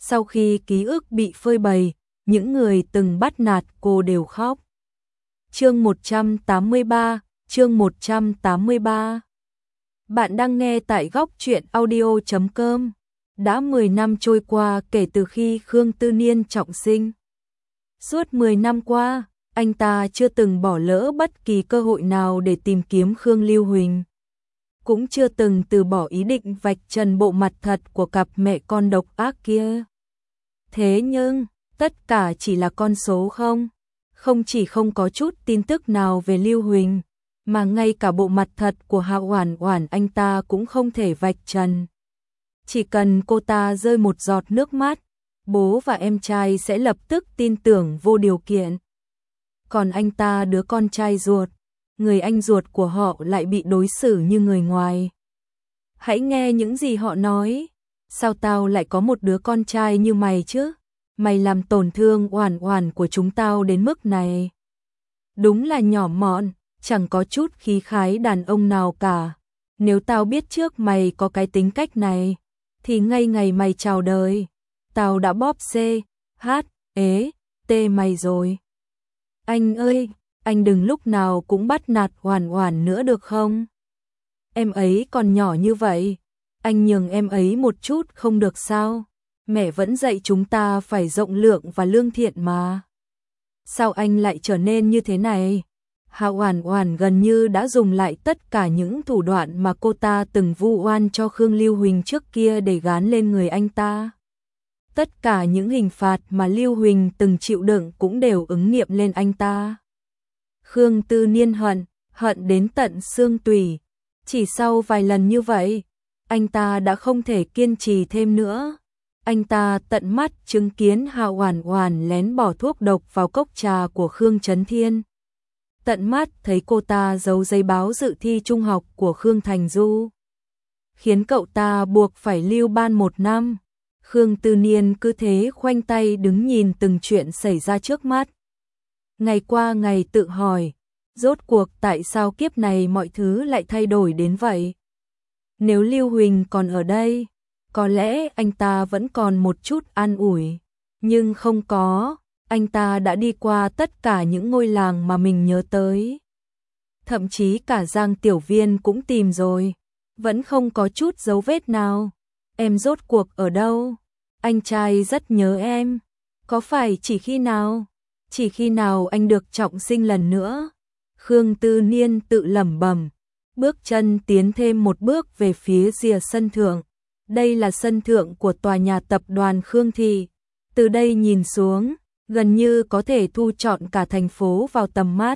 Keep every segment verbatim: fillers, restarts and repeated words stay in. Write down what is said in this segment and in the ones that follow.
Sau khi ký ức bị phơi bày, những người từng bắt nạt cô đều khóc. Chương một trăm tám mươi ba, chương một trăm tám mươi ba. Bạn đang nghe tại góc truyện audio chấm com. Đã mười năm trôi qua kể từ khi Khương Tư Niên trọng sinh. Suốt mười năm qua, anh ta chưa từng bỏ lỡ bất kỳ cơ hội nào để tìm kiếm Khương Lưu Huỳnh. Cũng chưa từng từ bỏ ý định vạch trần bộ mặt thật của cặp mẹ con độc ác kia. Thế nhưng, tất cả chỉ là con số không. Không chỉ không có chút tin tức nào về Lưu Huỳnh, mà ngay cả bộ mặt thật của Hạ Oản Oản anh ta cũng không thể vạch trần. Chỉ cần cô ta rơi một giọt nước mắt, bố và em trai sẽ lập tức tin tưởng vô điều kiện. Còn anh ta đứa con trai ruột, người anh ruột của họ lại bị đối xử như người ngoài. Hãy nghe những gì họ nói. Sao tao lại có một đứa con trai như mày chứ? Mày làm tổn thương Oản Oản của chúng tao đến mức này. Đúng là nhỏ mọn, chẳng có chút khí khái đàn ông nào cả. Nếu tao biết trước mày có cái tính cách này, thì ngay ngày mày chào đời, tao đã bóp C, H, ế, T mày rồi. Anh ơi, anh đừng lúc nào cũng bắt nạt Oản Oản nữa được không? Em ấy còn nhỏ như vậy, anh nhường em ấy một chút không được sao? Mẹ vẫn dạy chúng ta phải rộng lượng và lương thiện mà. Sao anh lại trở nên như thế này? Hạ Oản Oản gần như đã dùng lại tất cả những thủ đoạn mà cô ta từng vu oan cho Khương Lưu Huỳnh trước kia để gán lên người anh ta. Tất cả những hình phạt mà Lưu Huỳnh từng chịu đựng cũng đều ứng nghiệm lên anh ta. Khương Tư Niên hận, hận đến tận xương tủy. Chỉ sau vài lần như vậy, anh ta đã không thể kiên trì thêm nữa. Anh ta tận mắt chứng kiến Hạ Oản Oản lén bỏ thuốc độc vào cốc trà của Khương Chấn Thiên. Tận mắt thấy cô ta giấu giấy báo dự thi trung học của Khương Thành Du, khiến cậu ta buộc phải lưu ban một năm. Khương Tư Niên cứ thế khoanh tay đứng nhìn từng chuyện xảy ra trước mắt. Ngày qua ngày tự hỏi, rốt cuộc tại sao kiếp này mọi thứ lại thay đổi đến vậy? Nếu Lưu Huỳnh còn ở đây, có lẽ anh ta vẫn còn một chút an ủi, nhưng không có, anh ta đã đi qua tất cả những ngôi làng mà mình nhớ tới. Thậm chí cả Giang Tiểu Viên cũng tìm rồi, vẫn không có chút dấu vết nào. Em rốt cuộc ở đâu? Anh trai rất nhớ em. Có phải chỉ khi nào? Chỉ khi nào anh được trọng sinh lần nữa? Khương Tư Niên tự lẩm bẩm, bước chân tiến thêm một bước về phía rìa sân thượng. Đây là sân thượng của tòa nhà tập đoàn Khương Thị. Từ đây nhìn xuống, gần như có thể thu trọn cả thành phố vào tầm mắt.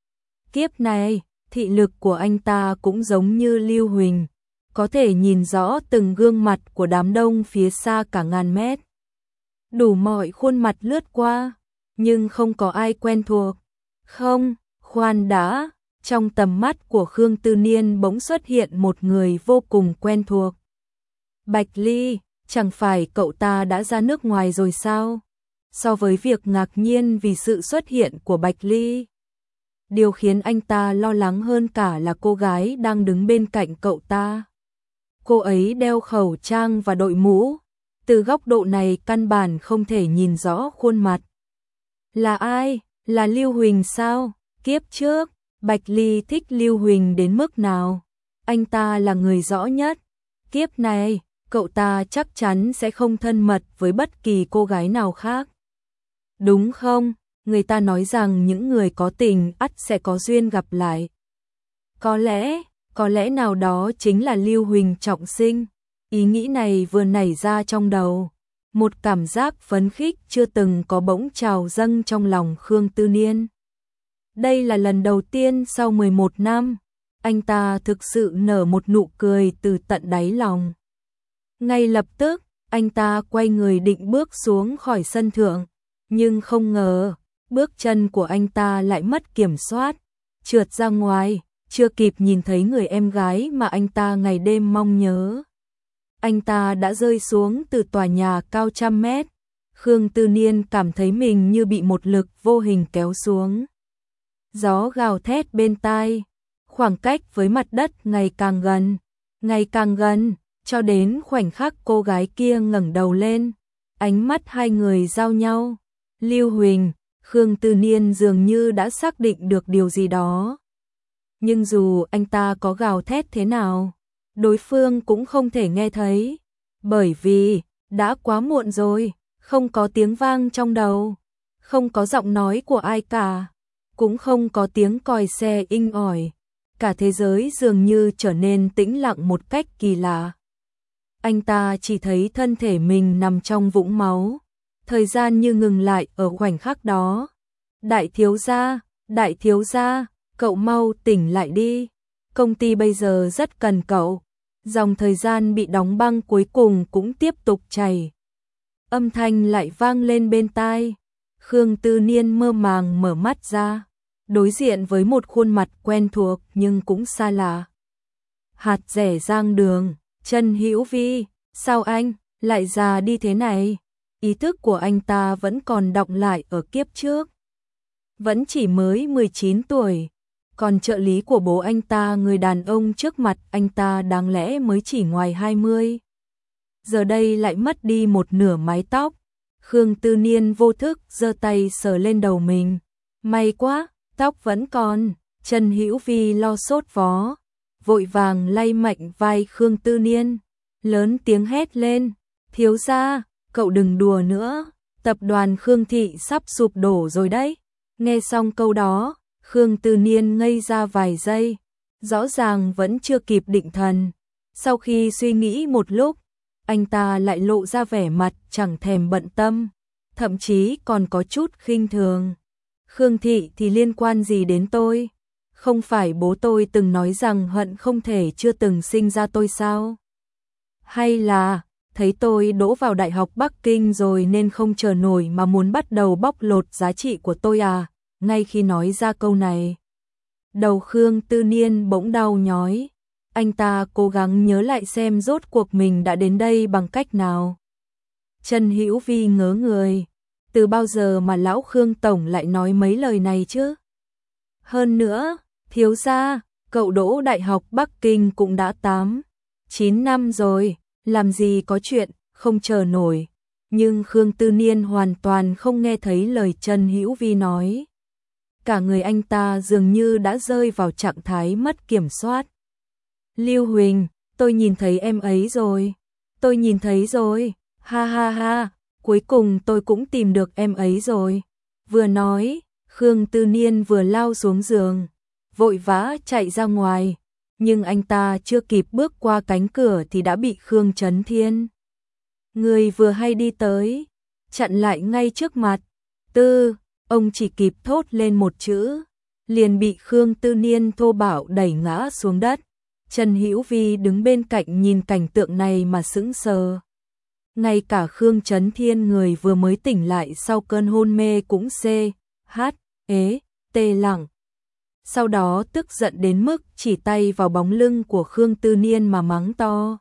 Kiếp này, thị lực của anh ta cũng giống như Lưu Huỳnh, có thể nhìn rõ từng gương mặt của đám đông phía xa cả ngàn mét. Đủ mọi khuôn mặt lướt qua, nhưng không có ai quen thuộc. Không, khoan đã, trong tầm mắt của Khương Tư Niên bỗng xuất hiện một người vô cùng quen thuộc. Bạch Ly, chẳng phải cậu ta đã ra nước ngoài rồi sao? So với việc ngạc nhiên vì sự xuất hiện của Bạch Ly, điều khiến anh ta lo lắng hơn cả là cô gái đang đứng bên cạnh cậu ta. Cô ấy đeo khẩu trang và đội mũ, từ góc độ này căn bản không thể nhìn rõ khuôn mặt. Là ai? Là Lưu Huỳnh sao? Kiếp trước, Bạch Ly thích Lưu Huỳnh đến mức nào? Anh ta là người rõ nhất. Kiếp này, cậu ta chắc chắn sẽ không thân mật với bất kỳ cô gái nào khác. Đúng không? Người ta nói rằng những người có tình ắt sẽ có duyên gặp lại. Có lẽ, có lẽ nào đó chính là Lưu Huỳnh trọng sinh. Ý nghĩ này vừa nảy ra trong đầu. Một cảm giác phấn khích chưa từng có bỗng trào dâng trong lòng Khương Tư Niên. Đây là lần đầu tiên sau mười một năm, anh ta thực sự nở một nụ cười từ tận đáy lòng. Ngay lập tức, anh ta quay người định bước xuống khỏi sân thượng, nhưng không ngờ, bước chân của anh ta lại mất kiểm soát, trượt ra ngoài, chưa kịp nhìn thấy người em gái mà anh ta ngày đêm mong nhớ. Anh ta đã rơi xuống từ tòa nhà cao trăm mét. Khương Tư Niên cảm thấy mình như bị một lực vô hình kéo xuống. Gió gào thét bên tai, khoảng cách với mặt đất ngày càng gần, ngày càng gần, cho đến khoảnh khắc cô gái kia ngẩng đầu lên, Ánh mắt hai người giao nhau. Lưu Huỳnh, Khương Tư Niên dường như đã xác định được điều gì đó. Nhưng dù anh ta có gào thét thế nào, đối phương cũng không thể nghe thấy. Bởi vì, đã quá muộn rồi, không có tiếng vang trong đầu, không có giọng nói của ai cả, cũng không có tiếng còi xe inh ỏi. Cả thế giới dường như trở nên tĩnh lặng một cách kỳ lạ. Anh ta chỉ thấy thân thể mình nằm trong vũng máu. Thời gian như ngừng lại ở khoảnh khắc đó. Đại thiếu gia, đại thiếu gia, cậu mau tỉnh lại đi. Công ty bây giờ rất cần cậu. Dòng thời gian bị đóng băng cuối cùng cũng tiếp tục chảy. Âm thanh lại vang lên bên tai. Khương Tư Niên mơ màng mở mắt ra, đối diện với một khuôn mặt quen thuộc nhưng cũng xa lạ. Hạt rẻ Giang Đường, Trần Hữu Vi, sao anh lại già đi thế này? Ý thức của anh ta vẫn còn đọng lại ở kiếp trước. Vẫn chỉ mới mười chín tuổi, còn trợ lý của bố anh ta, người đàn ông trước mặt anh ta đáng lẽ mới chỉ ngoài hai mươi. Giờ đây lại mất đi một nửa mái tóc. Khương Tư Niên vô thức giơ tay sờ lên đầu mình. May quá, tóc vẫn còn. Trần Hữu Vi lo sốt vó, vội vàng lay mạnh vai Khương Tư Niên, lớn tiếng hét lên, thiếu gia, cậu đừng đùa nữa, tập đoàn Khương Thị sắp sụp đổ rồi đấy. Nghe xong câu đó, Khương Tư Niên ngây ra vài giây, rõ ràng vẫn chưa kịp định thần. Sau khi suy nghĩ một lúc, anh ta lại lộ ra vẻ mặt chẳng thèm bận tâm, thậm chí còn có chút khinh thường. Khương Thị thì liên quan gì đến tôi? Không phải bố tôi từng nói rằng hận không thể chưa từng sinh ra tôi sao? Hay là thấy tôi đỗ vào Đại học Bắc Kinh rồi nên không chờ nổi mà muốn bắt đầu bóc lột giá trị của tôi à? Ngay khi nói ra câu này, đầu Khương Tư Niên bỗng đau nhói. Anh ta cố gắng nhớ lại xem rốt cuộc mình đã đến đây bằng cách nào. Trần Hữu Vi ngớ người. Từ bao giờ mà lão Khương Tổng lại nói mấy lời này chứ? Hơn nữa, thiếu gia, cậu đỗ Đại học Bắc Kinh cũng đã tám, chín năm rồi, làm gì có chuyện, không chờ nổi. Nhưng Khương Tư Niên hoàn toàn không nghe thấy lời Trần Hữu Vi nói. Cả người anh ta dường như đã rơi vào trạng thái mất kiểm soát. Lưu Huỳnh, tôi nhìn thấy em ấy rồi. Tôi nhìn thấy rồi, ha ha ha, cuối cùng tôi cũng tìm được em ấy rồi. Vừa nói, Khương Tư Niên vừa lao xuống giường, vội vã chạy ra ngoài. Nhưng anh ta chưa kịp bước qua cánh cửa thì đã bị Khương Chấn Thiên, người vừa hay đi tới, chặn lại ngay trước mặt. Tư, ông chỉ kịp thốt lên một chữ, liền bị Khương Tư Niên thô bạo đẩy ngã xuống đất. Trần Hữu Vi đứng bên cạnh nhìn cảnh tượng này mà sững sờ. Ngay cả Khương Chấn Thiên, người vừa mới tỉnh lại sau cơn hôn mê, cũng xê, hát, ế, tê lặng. Sau đó tức giận đến mức chỉ tay vào bóng lưng của Khương Tư Niên mà mắng to.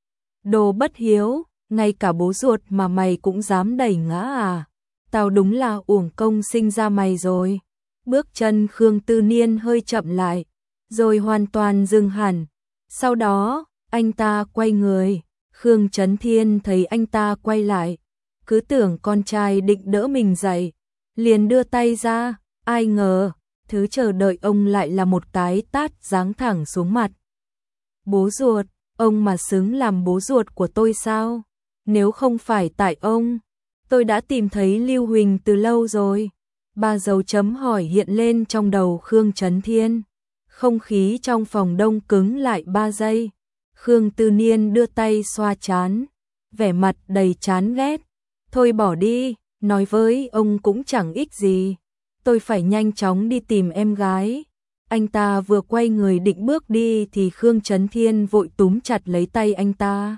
Đồ bất hiếu, ngay cả bố ruột mà mày cũng dám đẩy ngã à? Tao đúng là uổng công sinh ra mày rồi. Bước chân Khương Tư Niên hơi chậm lại, rồi hoàn toàn dừng hẳn. Sau đó, anh ta quay người. Khương Chấn Thiên thấy anh ta quay lại, cứ tưởng con trai định đỡ mình dậy, liền đưa tay ra. Ai ngờ, thứ chờ đợi ông lại là một cái tát giáng thẳng xuống mặt. Bố ruột, ông mà xứng làm bố ruột của tôi sao? Nếu không phải tại ông, tôi đã tìm thấy Lưu Huỳnh từ lâu rồi. Ba dấu chấm hỏi hiện lên trong đầu Khương Chấn Thiên. Không khí trong phòng đông cứng lại ba giây. Khương Tư Niên đưa tay xoa trán, vẻ mặt đầy chán ghét. Thôi bỏ đi, nói với ông cũng chẳng ích gì. Tôi phải nhanh chóng đi tìm em gái. Anh ta vừa quay người định bước đi thì Khương Chấn Thiên vội túm chặt lấy tay anh ta.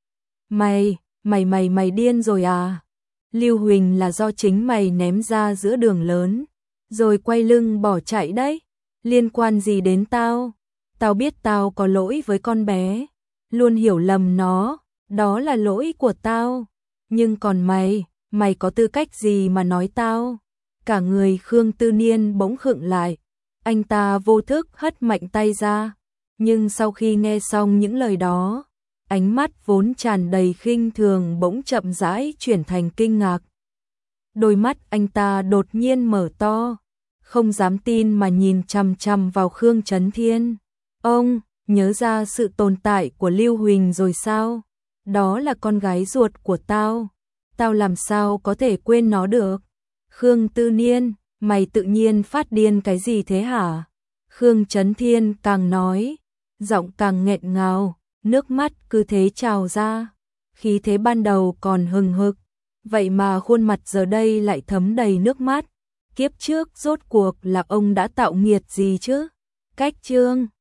Mày, mày mày mày điên rồi à? Lưu Huỳnh là do chính mày ném ra giữa đường lớn, rồi quay lưng bỏ chạy đấy. Liên quan gì đến tao? Tao biết tao có lỗi với con bé, luôn hiểu lầm nó, đó là lỗi của tao. Nhưng còn mày, mày có tư cách gì mà nói tao? Cả người Khương Tư Niên bỗng khựng lại, anh ta vô thức hất mạnh tay ra. Nhưng sau khi nghe xong những lời đó, ánh mắt vốn tràn đầy khinh thường bỗng chậm rãi chuyển thành kinh ngạc. Đôi mắt anh ta đột nhiên mở to, không dám tin mà nhìn chằm chằm vào Khương Chấn Thiên. Ông, nhớ ra sự tồn tại của Lưu Huỳnh rồi sao? Đó là con gái ruột của tao, tao làm sao có thể quên nó được? Khương Tư Niên, mày tự nhiên phát điên cái gì thế hả? Khương Chấn Thiên càng nói, giọng càng nghẹn ngào, nước mắt cứ thế trào ra. Khí thế ban đầu còn hừng hực, vậy mà khuôn mặt giờ đây lại thấm đầy nước mắt. Kiếp trước rốt cuộc là ông đã tạo nghiệt gì chứ? Cách chương